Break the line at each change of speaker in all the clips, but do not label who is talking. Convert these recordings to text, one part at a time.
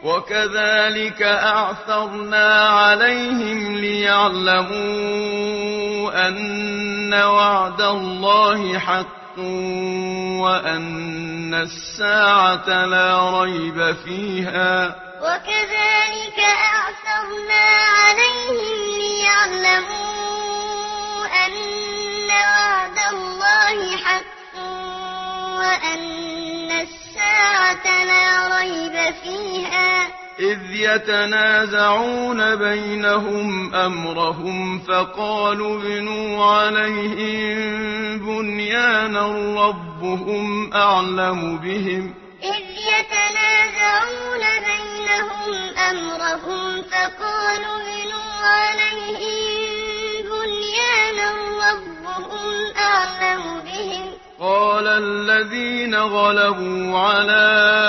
وكذلك أعثرنا عليهم ليعلموا أن وعد الله حق وأن الساعة لا ريب فيها
وكذلك أعثرنا عليهم ليعلموا أن وعد الله حق وأن الساعة لا ريب فيها
إذ يتنازعون بينهم أمرهم فقالوا ابنوا عليهم بنيانا ربهم أعلم بهم
إذ يتنازعون بينهم أمرهم فقالوا ابنوا عليهم بنيانا ربهم أعلم بهم
قال الذين غلبوا على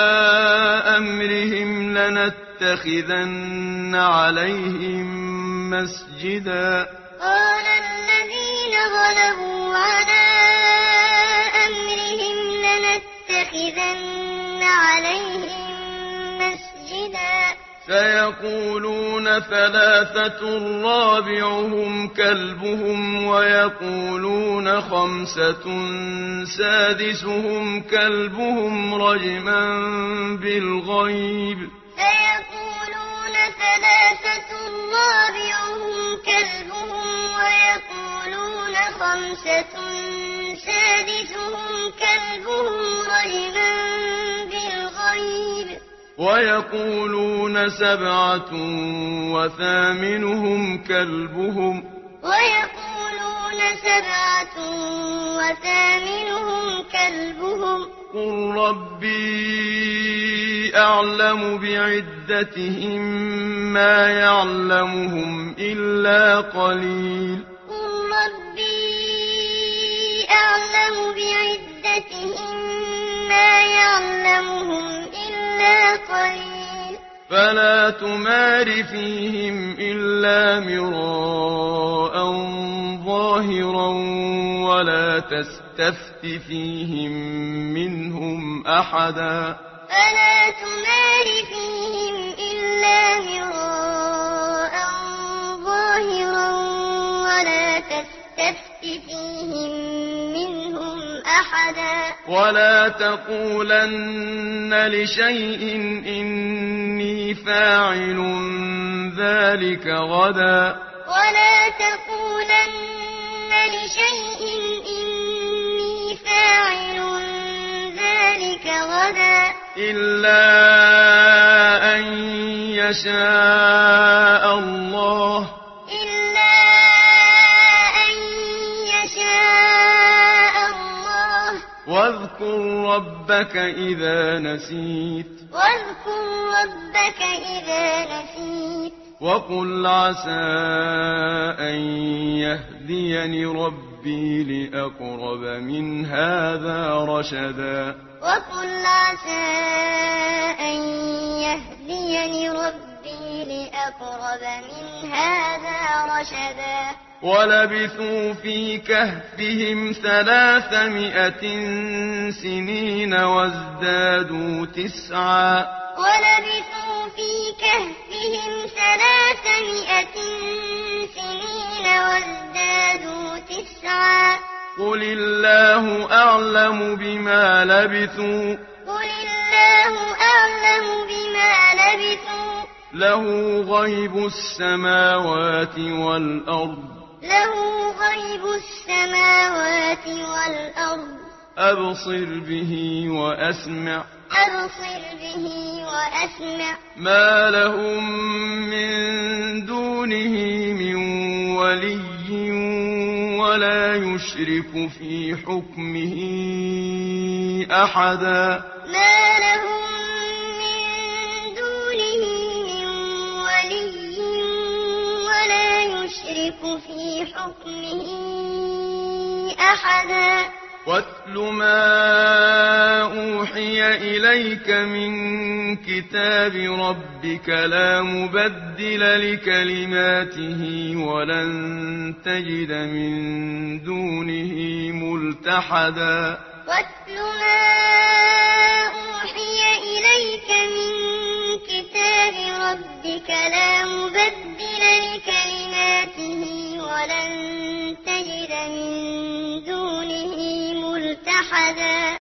أمرهم لنتخذن عليهم مسجدا
قال الذين غلبوا على أمرهم لنتخذن عليهم مسجدا
سيقولون ثلاثة رابعهم كلبهم ويقولون خمسة سادسهم كلبهم رجما بالغيب
سيقولون ثلاثة رابعهم كلبهم ويقولون خمسة سادسهم كلبهم رجما بالغيب
ويقولون سبعة وثامنهم كلبهم
ويقولون سبعة وثامنهم كلبهم
قل ربي أعلم بعدتهم ما يعلمهم إلا قليل
قل ربي أعلم بعدتهم ما يعلمهم إلا قليل
فلا تمار فيهم إلا مراء ظاهرا ولا تستفت فيهم منهم أحدا
فلا تمار فيهم إلا مراء ظاهرا ولا تستفت فيهم منهم أحدا
ولا تقولن لشيء إني فاعل ذلك غدا
ولا تقولن لشيء إني فاعل ذلك غدا
إلا أن يشاء الله
إلا أن يشاء الله
واذكر ربك إذا نسيت
واذكر ربك إذا نسيت
وقل عسى أن يهديني ربي لأقرب من هذا رشدا
وقل عسى أن يهديني ربي لأقرب من هذا رشدا
ولبثوا في كهفهم 300 سنين وازدادوا 9
ولبثوا في كهفهم 300 سنين وازدادوا 9
قل الله أعلم بما لبثوا
قل الله أعلم بما لبثوا
له غيب السماوات والأرض
له غيب السماوات والأرض
أبصر به وأسمع
أبصر به وأسمع
ما لهم من دونه من ولي ولا يشرك في حكمه أحدا
ما لهم من دونه من ولي ولا يشرك في حكمه أحدا
واتل ما أوحي إليك من كتاب ربك لا مبدل لكلماته ولن تجد من دونه ملتحدا
واتل ما أوحي إليك من كتاب مبدل لكلماته ولن تجد من دونه ملتحدا